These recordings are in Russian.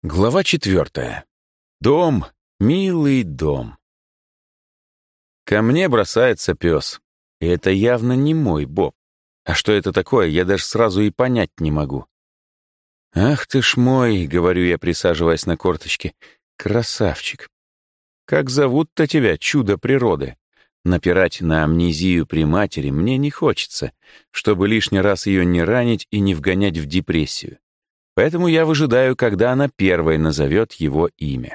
Глава 4. Дом, милый дом. Ко мне бросается пес. И это явно не мой Боб. А что это такое, я даже сразу и понять не могу. «Ах ты ж мой», — говорю я, присаживаясь на корточки, — «красавчик». «Как зовут-то тебя, чудо природы?» Напирать на амнезию при матери мне не хочется, чтобы лишний раз ее не ранить и не вгонять в депрессию. Поэтому я выжидаю, когда она первой назовет его имя.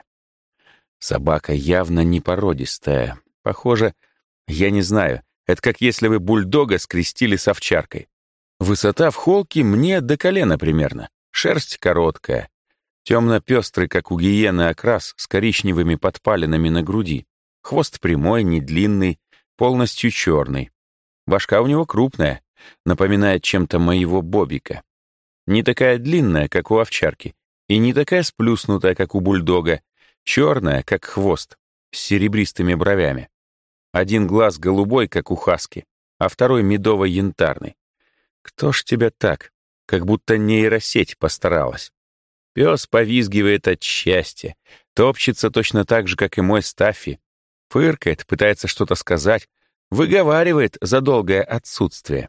Собака явно не породистая. Похоже, я не знаю, это как если бы бульдога скрестили с овчаркой. Высота в холке мне до колена примерно, шерсть короткая, темно-пестрый, как у гиены, окрас с коричневыми подпалинами на груди, хвост прямой, не длинный, полностью черный. Башка у него крупная, напоминает чем-то моего Бобика. Не такая длинная, как у овчарки, и не такая сплюснутая, как у бульдога, черная, как хвост, с серебристыми бровями. Один глаз голубой, как у хаски, а второй медово-янтарный. Кто ж тебя так? Как будто нейросеть постаралась. Пес повизгивает от счастья, топчется точно так же, как и мой Стаффи, фыркает, пытается что-то сказать, выговаривает за долгое отсутствие.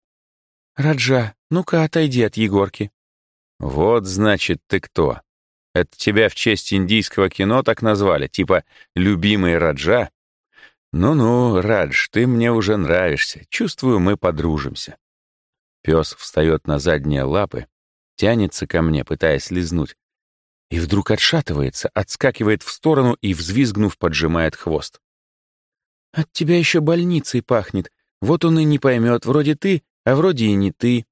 «Раджа, ну-ка отойди от Егорки». «Вот, значит, ты кто? Это тебя в честь индийского кино так назвали, типа «любимый Раджа»?» «Ну-ну, Радж, ты мне уже нравишься. Чувствую, мы подружимся». Пес встает на задние лапы, тянется ко мне, пытаясь лизнуть, и вдруг отшатывается, отскакивает в сторону и, взвизгнув, поджимает хвост. «От тебя еще больницей пахнет. Вот он и не поймет, вроде ты, а вроде и не ты».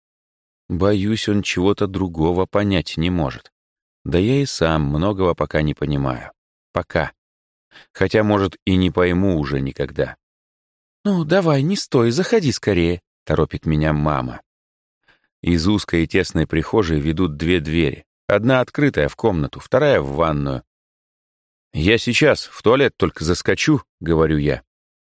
Боюсь, он чего-то другого понять не может. Да я и сам многого пока не понимаю. Пока. Хотя, может, и не пойму уже никогда. «Ну, давай, не стой, заходи скорее», — торопит меня мама. Из узкой и тесной прихожей ведут две двери. Одна открытая в комнату, вторая в ванную. «Я сейчас в туалет только заскочу», — говорю я.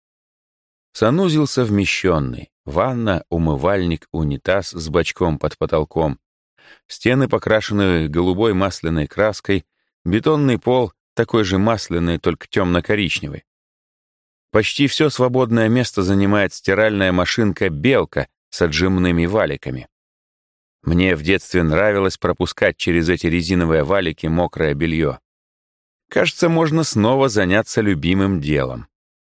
Санузел совмещенный. Ванна, умывальник, унитаз с бачком под потолком. Стены покрашены голубой масляной краской, бетонный пол такой же масляный, только темно-коричневый. Почти все свободное место занимает стиральная машинка «Белка» с отжимными валиками. Мне в детстве нравилось пропускать через эти резиновые валики мокрое белье. Кажется, можно снова заняться любимым делом.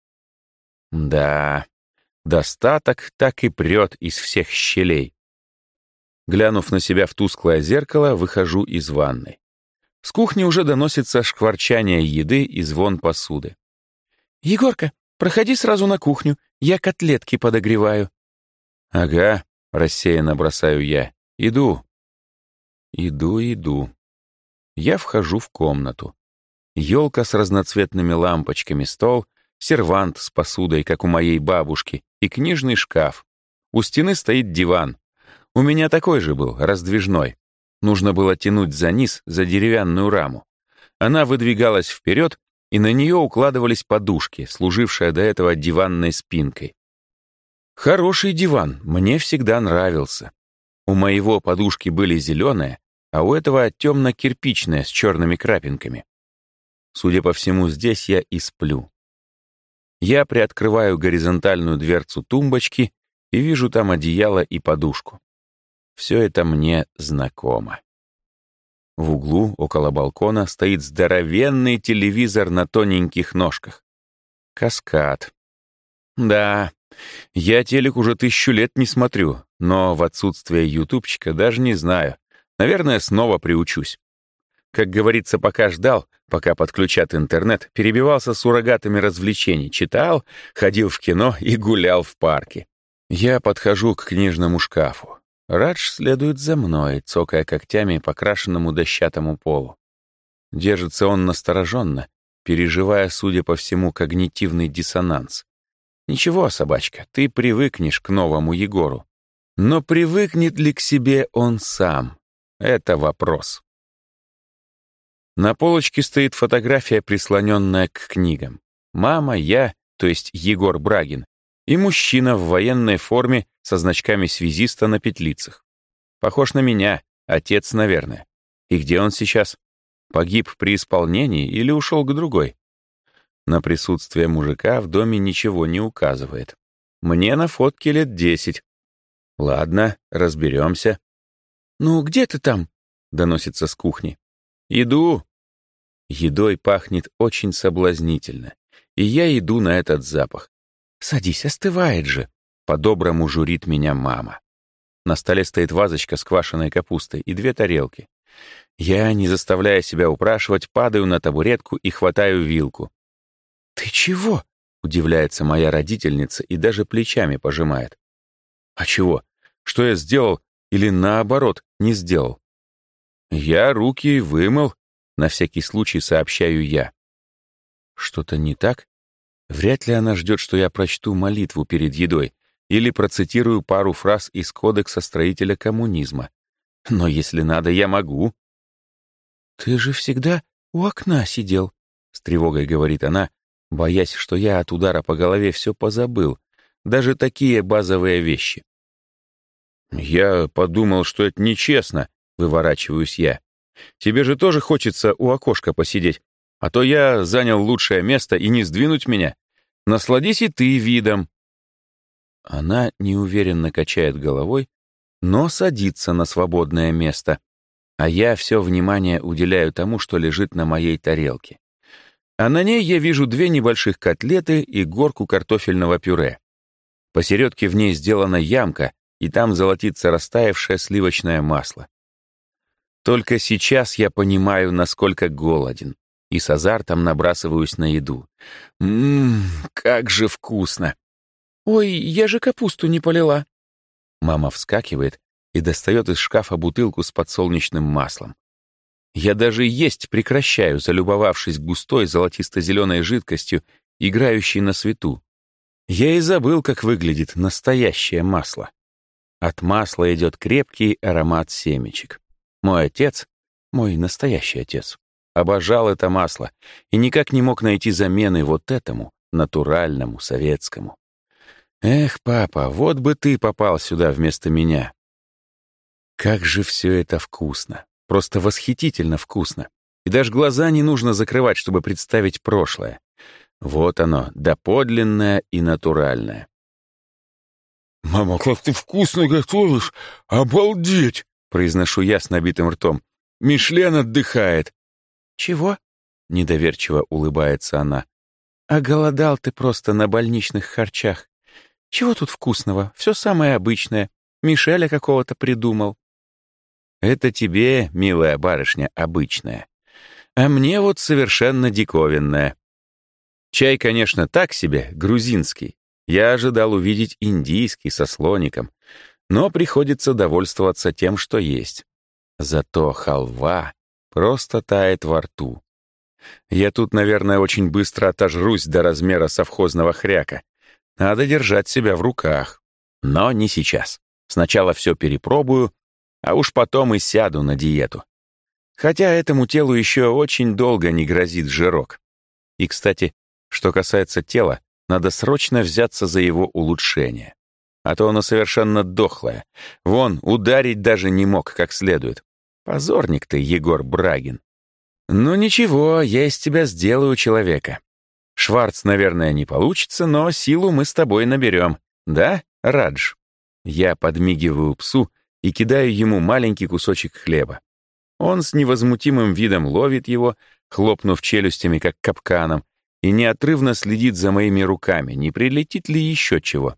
Да, достаток так и прет из всех щелей. Глянув на себя в тусклое зеркало, выхожу из ванной. С кухни уже доносится шкварчание еды и звон посуды. «Егорка, проходи сразу на кухню, я котлетки подогреваю». «Ага», — рассеянно бросаю я. «Иду». Иду. Я вхожу в комнату. Елка с разноцветными лампочками, стол, сервант с посудой, как у моей бабушки, и книжный шкаф. У стены стоит диван. У меня такой же был, раздвижной. Нужно было тянуть за низ, за деревянную раму. Она выдвигалась вперед, и на нее укладывались подушки, служившие до этого диванной спинкой. Хороший диван, мне всегда нравился. У моего подушки были зеленые, а у этого темно-кирпичные с черными крапинками. Судя по всему, здесь я и сплю. Я приоткрываю горизонтальную дверцу тумбочки и вижу там одеяло и подушку. Все это мне знакомо. В углу, около балкона, стоит здоровенный телевизор на тоненьких ножках. Каскад. Да, я телек уже 1000 лет не смотрю, но в отсутствие ютубчика даже не знаю. Наверное, снова приучусь. Как говорится, пока ждал, пока подключат интернет, перебивался суррогатами развлечений, читал, ходил в кино и гулял в парке. Я подхожу к книжному шкафу. Радж следует за мной, цокая когтями по крашенному дощатому полу. Держится он настороженно, переживая, судя по всему, когнитивный диссонанс. Ничего, собачка, ты привыкнешь к новому Егору. Но привыкнет ли к себе он сам? Это вопрос. На полочке стоит фотография, прислоненная к книгам. Мама, я, то есть Егор Брагин, и мужчина в военной форме со значками связиста на петлицах. Похож на меня, отец, наверное. И где он сейчас? Погиб при исполнении или ушел к другой? На присутствие мужика в доме ничего не указывает. Мне на фотке лет 10. Ладно, разберемся. «Ну, где ты там?» — доносится с кухни. «Иду». Едой пахнет очень соблазнительно, и я иду на этот запах. «Садись, остывает же», — по-доброму журит меня мама. На столе стоит вазочка с квашеной капустой и 2 тарелки. Я, не заставляя себя упрашивать, падаю на табуретку и хватаю вилку. «Ты чего?» — удивляется моя родительница и даже плечами пожимает. «А чего? Что я сделал или, наоборот, не сделал?» «Я руки вымыл», — на всякий случай сообщаю я. Что-то не так? Вряд ли она ждет, что я прочту молитву перед едой или процитирую пару фраз из кодекса строителя коммунизма. Но если надо, я могу. «Ты же всегда у окна сидел», — с тревогой говорит она, боясь, что я от удара по голове все позабыл, даже такие базовые вещи. «Я подумал, что это нечестно», — выворачиваюсь я. «Тебе же тоже хочется у окошка посидеть, а то я занял лучшее место и не сдвинуть меня. Насладись и ты видом». Она неуверенно качает головой, но садится на свободное место, а я все внимание уделяю тому, что лежит на моей тарелке. А на ней я вижу 2 небольших котлеты и горку картофельного пюре. Посередке в ней сделана ямка, и там золотится растаявшее сливочное масло. Только сейчас я понимаю, насколько голоден, и с азартом набрасываюсь на еду. Как же вкусно! «Ой, я же капусту не полила!» Мама вскакивает и достает из шкафа бутылку с подсолнечным маслом. Я даже есть прекращаю, залюбовавшись густой золотисто-зеленой жидкостью, играющей на свету. Я и забыл, как выглядит настоящее масло. От масла идет крепкий аромат семечек. Мой отец, мой настоящий отец, обожал это масло и никак не мог найти замены вот этому, натуральному, советскому. Эх, папа, вот бы ты попал сюда вместо меня. Как же все это вкусно, просто восхитительно вкусно. И даже глаза не нужно закрывать, чтобы представить прошлое. Вот оно, доподлинное и натуральное. «Мама, как ты вкусно готовишь! Обалдеть!» — произношу я с набитым ртом. «Мишлен отдыхает!» «Чего?» — недоверчиво улыбается она. «А голодал ты просто на больничных харчах. Чего тут вкусного? Все самое обычное. Мишеля какого-то придумал». «Это тебе, милая барышня, обычное. А мне вот совершенно диковинное. Чай, конечно, так себе, грузинский. Я ожидал увидеть индийский со слоником, но приходится довольствоваться тем, что есть. Зато халва просто тает во рту. Я тут, наверное, очень быстро отожрусь до размера совхозного хряка. Надо держать себя в руках. Но не сейчас. Сначала все перепробую, а уж потом и сяду на диету. Хотя этому телу еще очень долго не грозит жирок. И, кстати, что касается тела, надо срочно взяться за его улучшение. А то оно совершенно дохлое. Вон, ударить даже не мог как следует. Позорник ты, Егор Брагин. Ну ничего, я из тебя сделаю человека. Шварц, наверное, не получится, но силу мы с тобой наберем. Да, Радж?» Я подмигиваю псу и кидаю ему маленький кусочек хлеба. Он с невозмутимым видом ловит его, хлопнув челюстями, как капканом, и неотрывно следит за моими руками, не прилетит ли еще чего.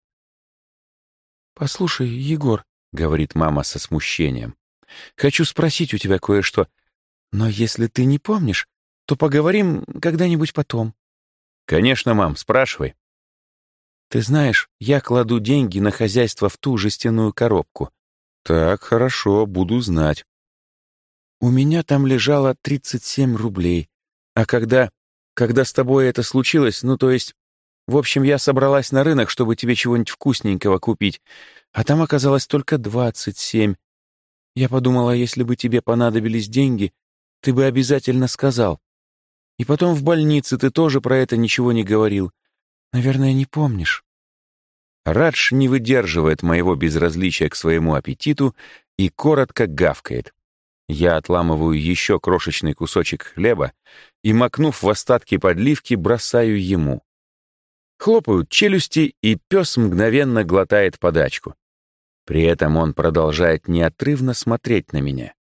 «Послушай, Егор», — говорит мама со смущением, «хочу спросить у тебя кое-что, но если ты не помнишь, то поговорим когда-нибудь потом». «Конечно, мам, спрашивай». «Ты знаешь, я кладу деньги на хозяйство в ту жестяную коробку». «Так, хорошо, буду знать». «У меня там лежало 37 рублей, а когда с тобой это случилось, ну, то есть, в общем, я собралась на рынок, чтобы тебе чего-нибудь вкусненького купить, а там оказалось только 27. Я подумала, если бы тебе понадобились деньги, ты бы обязательно сказал. И потом в больнице ты тоже про это ничего не говорил. Наверное, не помнишь». Радж не выдерживает моего безразличия к своему аппетиту и коротко гавкает. Я отламываю еще крошечный кусочек хлеба и, макнув в остатки подливки, бросаю ему. Хлопают челюсти, и пес мгновенно глотает подачку. При этом он продолжает неотрывно смотреть на меня.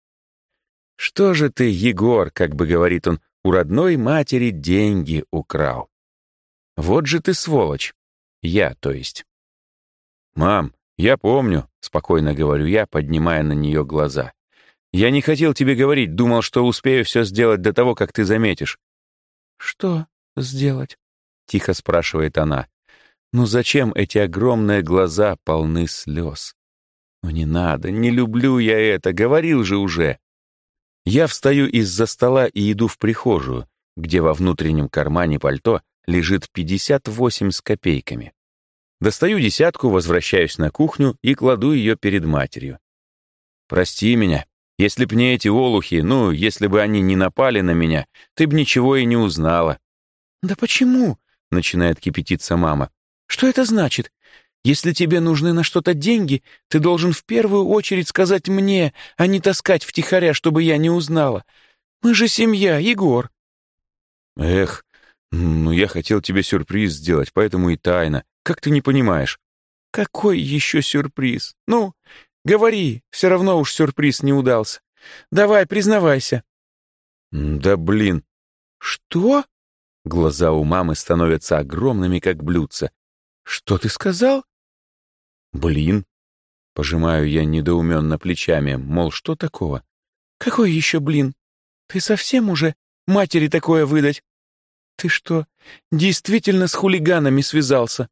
«Что же ты, Егор, как бы говорит он, у родной матери деньги украл? Вот же ты сволочь. Я, то есть». «Мам, я помню», — спокойно говорю я, поднимая на нее глаза. «Я не хотел тебе говорить, думал, что успею все сделать до того, как ты заметишь». «Что сделать?» — тихо спрашивает она. «Ну зачем эти огромные глаза полны слез? Ну не надо, не люблю я это, говорил же уже». Я встаю из-за стола и иду в прихожую, где во внутреннем кармане пальто лежит 58 с копейками. Достаю десятку, возвращаюсь на кухню и кладу ее перед матерью. «Прости меня. Если б не эти олухи, ну, если бы они не напали на меня, ты б ничего и не узнала». «Да почему?» — начинает кипятиться мама. «Что это значит? Если тебе нужны на что-то деньги, ты должен в первую очередь сказать мне, а не таскать втихаря, чтобы я не узнала. Мы же семья, Егор». «Эх, ну я хотел тебе сюрприз сделать, поэтому и тайно. Как ты не понимаешь?» «Какой еще сюрприз? Ну, говори, все равно уж сюрприз не удался. Давай, признавайся». «Да блин». «Что?» Глаза у мамы становятся огромными, как блюдца. «Что ты сказал?» «Блин». Пожимаю я недоуменно плечами, мол, что такого? «Какой еще блин? Ты совсем уже матери такое выдать? Ты что, действительно с хулиганами связался?»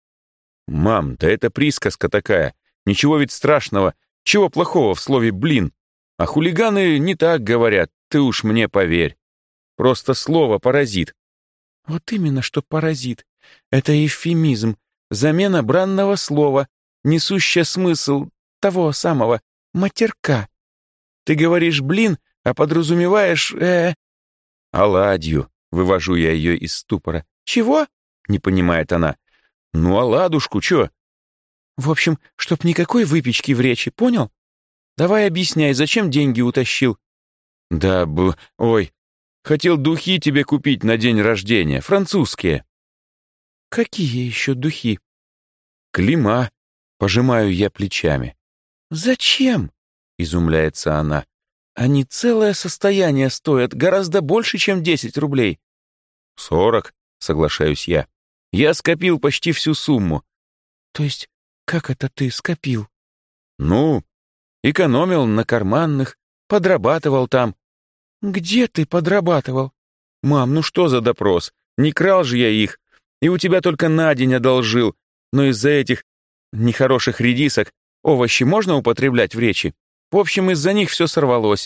«Мам, да это присказка такая. Ничего ведь страшного. Чего плохого в слове «блин»? А хулиганы не так говорят, ты уж мне поверь. Просто слово паразит». «Вот именно, что паразит. Это эвфемизм, замена бранного слова, несущая смысл того самого матерка. Ты говоришь «блин», а подразумеваешь «оладью», вывожу я ее из ступора. «Чего?» — не понимает она. «Ну, оладушку, чё?» «В общем, чтоб никакой выпечки в речи, понял? Давай объясняй, зачем деньги утащил?» Ой, хотел духи тебе купить на день рождения, французские». «Какие еще духи?» «Клима», — пожимаю я плечами. «Зачем?» — изумляется она. «Они целое состояние стоят, гораздо больше, чем 10 рублей». 40, соглашаюсь я. «Я скопил почти всю сумму». «То есть, как это ты скопил?» «Ну, экономил на карманных, подрабатывал там». «Где ты подрабатывал?» «Мам, ну что за допрос? Не крал же я их, и у тебя только на день одолжил, но из-за этих нехороших редисок овощи можно употреблять в речи? В общем, из-за них все сорвалось».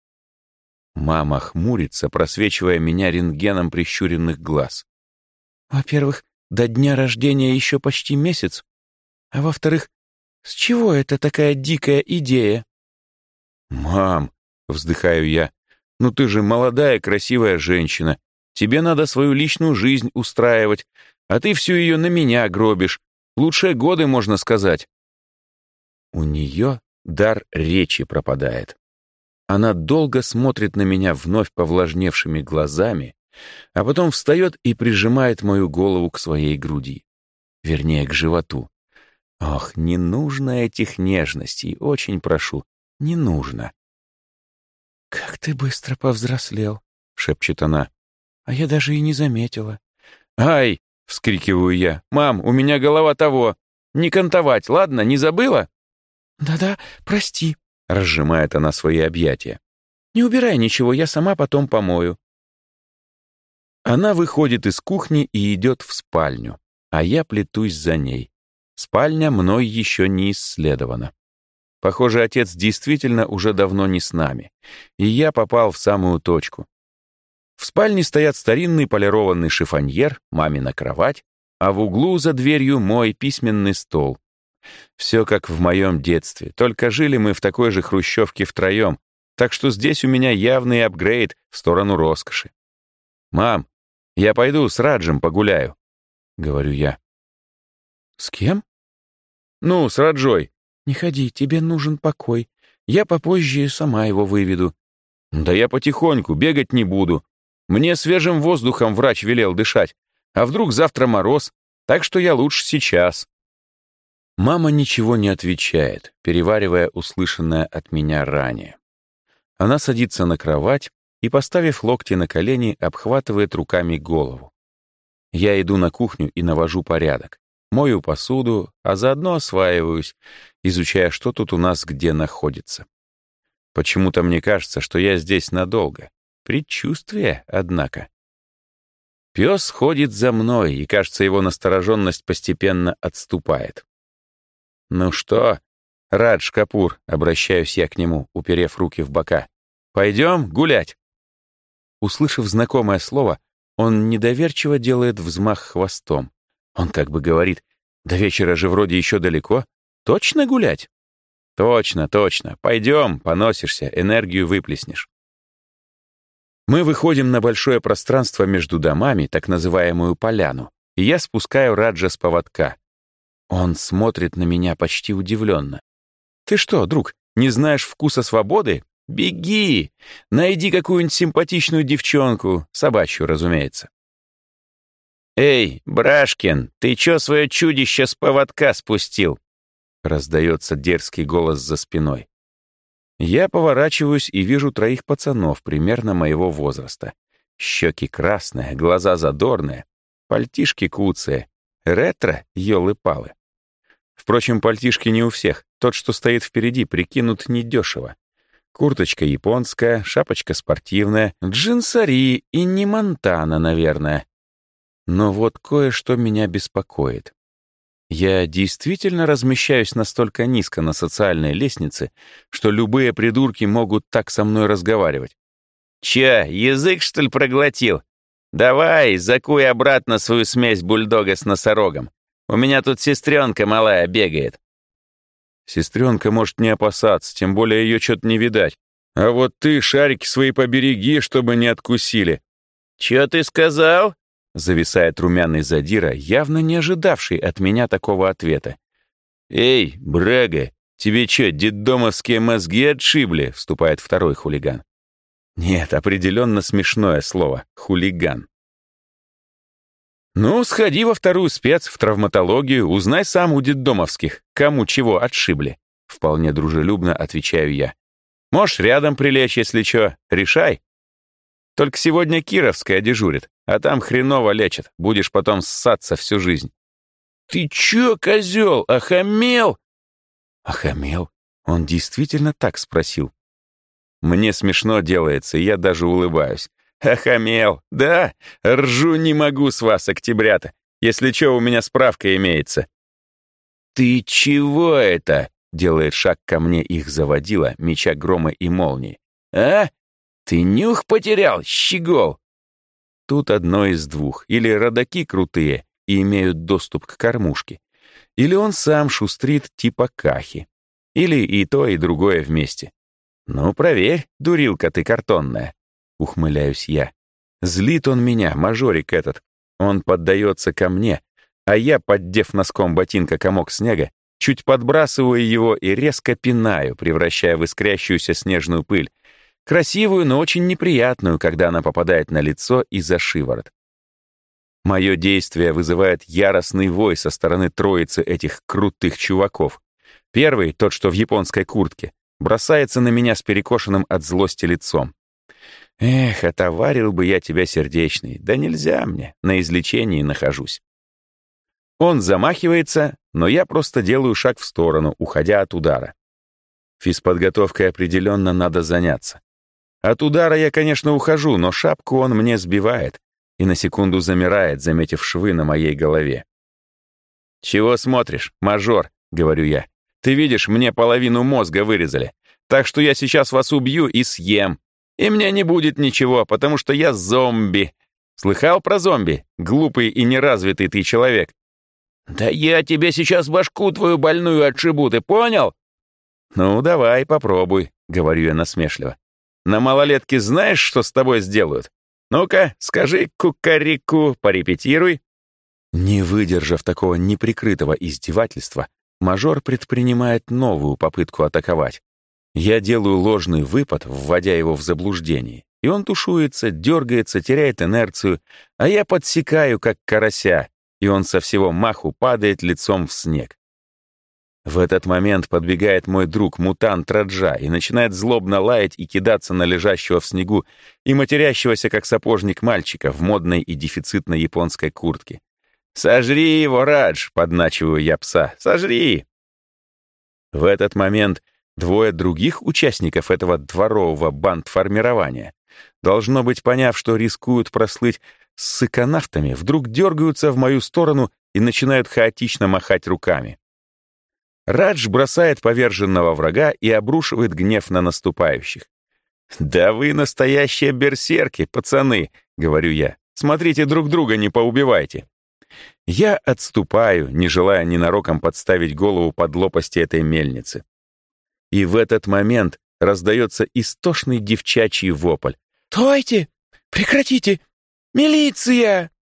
Мама хмурится, просвечивая меня рентгеном прищуренных глаз. «Во-первых, до дня рождения еще почти месяц. А во-вторых, с чего это такая дикая идея?» «Мам», — вздыхаю я, — «ну ты же молодая красивая женщина. Тебе надо свою личную жизнь устраивать, а ты всю ее на меня гробишь. Лучшие годы, можно сказать». У нее дар речи пропадает. Она долго смотрит на меня вновь повлажневшими глазами, а потом встает и прижимает мою голову к своей груди. Вернее, к животу. Ох, не нужно этих нежностей, очень прошу, не нужно. «Как ты быстро повзрослел», — шепчет она. «А я даже и не заметила». «Ай!» — вскрикиваю я. «Мам, у меня голова того. Не кантовать, ладно, не забыла?» «Да-да, прости», — разжимает она свои объятия. «Не убирай ничего, я сама потом помою». Она выходит из кухни и идет в спальню, а я плетусь за ней. Спальня мной еще не исследована. Похоже, отец действительно уже давно не с нами, и я попал в самую точку. В спальне стоят старинный полированный шифоньер, мамина кровать, а в углу за дверью мой письменный стол. Все как в моем детстве, только жили мы в такой же хрущевке втроем, так что здесь у меня явный апгрейд в сторону роскоши. «Мам, я пойду с Раджем погуляю», — говорю я. «С кем?» «Ну, с Раджой». «Не ходи, тебе нужен покой. Я попозже сама его выведу. Да я потихоньку, бегать не буду. Мне свежим воздухом врач велел дышать. А вдруг завтра мороз? Так что я лучше сейчас. Мама ничего не отвечает, переваривая услышанное от меня ранее. Она садится на кровать и, поставив локти на колени, обхватывает руками голову. Я иду на кухню и навожу порядок. Мою посуду, а заодно осваиваюсь, изучая, что тут у нас где находится. Почему-то мне кажется, что я здесь надолго. Предчувствие, однако. Пес ходит за мной, и, кажется, его настороженность постепенно отступает. «Ну что, Радж Капур», — обращаюсь я к нему, уперев руки в бока, «пойдем гулять?» Услышав знакомое слово, он недоверчиво делает взмах хвостом. Он как бы говорит: «До вечера же вроде еще далеко. Точно гулять?» «Точно, точно. Пойдем, поносишься, энергию выплеснешь». Мы выходим на большое пространство между домами, так называемую поляну, и я спускаю Раджа с поводка. Он смотрит на меня почти удивленно. «Ты что, друг, не знаешь вкуса свободы? Беги! Найди какую-нибудь симпатичную девчонку, собачью, разумеется». «Эй, Брашкин, ты чё свое чудище с поводка спустил?» Раздается дерзкий голос за спиной. Я поворачиваюсь и вижу 3 пацанов примерно моего возраста. Щеки красные, глаза задорные, пальтишки куцые. Ретро, ёлы-палы. Впрочем, пальтишки не у всех. Тот, что стоит впереди, прикинут недешево. Курточка японская, шапочка спортивная, джинсари и не Монтана, наверное. Но вот кое-что меня беспокоит. Я действительно размещаюсь настолько низко на социальной лестнице, что любые придурки могут так со мной разговаривать. «Чё, язык, что ли, проглотил? Давай, закуй обратно свою смесь бульдога с носорогом. У меня тут сестренка малая бегает». Сестренка может не опасаться, тем более ее что-то не видать. А вот ты шарики свои побереги, чтобы не откусили. «Чё ты сказал?» Зависает румяный задира, явно не ожидавший от меня такого ответа. «Эй, Брага, тебе чё, детдомовские мозги отшибли?» — вступает второй хулиган. Нет, определенно смешное слово — хулиган. «Ну, сходи во вторую спец, в травматологию, узнай сам у детдомовских, кому чего отшибли», — вполне дружелюбно отвечаю я. «Можешь рядом прилечь, если чё, решай. Только сегодня Кировская дежурит, а там хреново лечат, будешь потом ссаться всю жизнь». «Ты чё, козёл, охамел?» «Охамел?» Он действительно так спросил. Мне смешно делается, и я даже улыбаюсь. «Охамел, да? Ржу не могу с вас, октябрята. Если чё, у меня справка имеется». «Ты чего это?» — делает шаг ко мне их заводила, меча грома и молнии. «А? Ты нюх потерял, щегол?» Тут одно из двух. Или родаки крутые и имеют доступ к кормушке, или он сам шустрит типа Кахи. Или и то, и другое вместе. «Ну, проверь, дурилка ты картонная», — ухмыляюсь я. Злит он меня, мажорик этот. Он поддается ко мне, а я, поддев носком ботинка комок снега, чуть подбрасываю его и резко пинаю, превращая в искрящуюся снежную пыль. Красивую, но очень неприятную, когда она попадает на лицо и за шиворот. Мое действие вызывает яростный вой со стороны троицы этих крутых чуваков. Первый, тот, что в японской куртке, бросается на меня с перекошенным от злости лицом. «Эх, отоварил бы я тебя, сердечный, да нельзя мне, на излечении нахожусь». Он замахивается, но я просто делаю шаг в сторону, уходя от удара. Физподготовкой определенно надо заняться. От удара я, конечно, ухожу, но шапку он мне сбивает и на секунду замирает, заметив швы на моей голове. «Чего смотришь, мажор?» — говорю я. «Ты видишь, мне половину мозга вырезали, так что я сейчас вас убью и съем. И мне не будет ничего, потому что я зомби. Слыхал про зомби? Глупый и неразвитый ты человек». «Да я тебе сейчас башку твою больную отшибу, ты понял?» «Ну, давай, попробуй», — говорю я насмешливо. «На малолетке знаешь, что с тобой сделают? Ну-ка, скажи кукареку, порепетируй». Не выдержав такого неприкрытого издевательства, мажор предпринимает новую попытку атаковать. Я делаю ложный выпад, вводя его в заблуждение, и он тушуется, дергается, теряет инерцию, а я подсекаю, как карася, и он со всего маху падает лицом в снег. В этот момент подбегает мой друг, мутант Раджа, и начинает злобно лаять и кидаться на лежащего в снегу и матерящегося, как сапожник мальчика в модной и дефицитной японской куртке. «Сожри его, Радж!» — подначиваю я пса. «Сожри!» В этот момент двое других участников этого дворового бандформирования, должно быть, поняв, что рискуют прослыть ссыконавтами, вдруг дергаются в мою сторону и начинают хаотично махать руками. Радж бросает поверженного врага и обрушивает гнев на наступающих. «Да вы настоящие берсерки, пацаны!» — говорю я. «Смотрите, друг друга не поубивайте!» Я отступаю, не желая ненароком подставить голову под лопасти этой мельницы. И в этот момент раздается истошный девчачий вопль. «Стойте! Прекратите! Милиция!»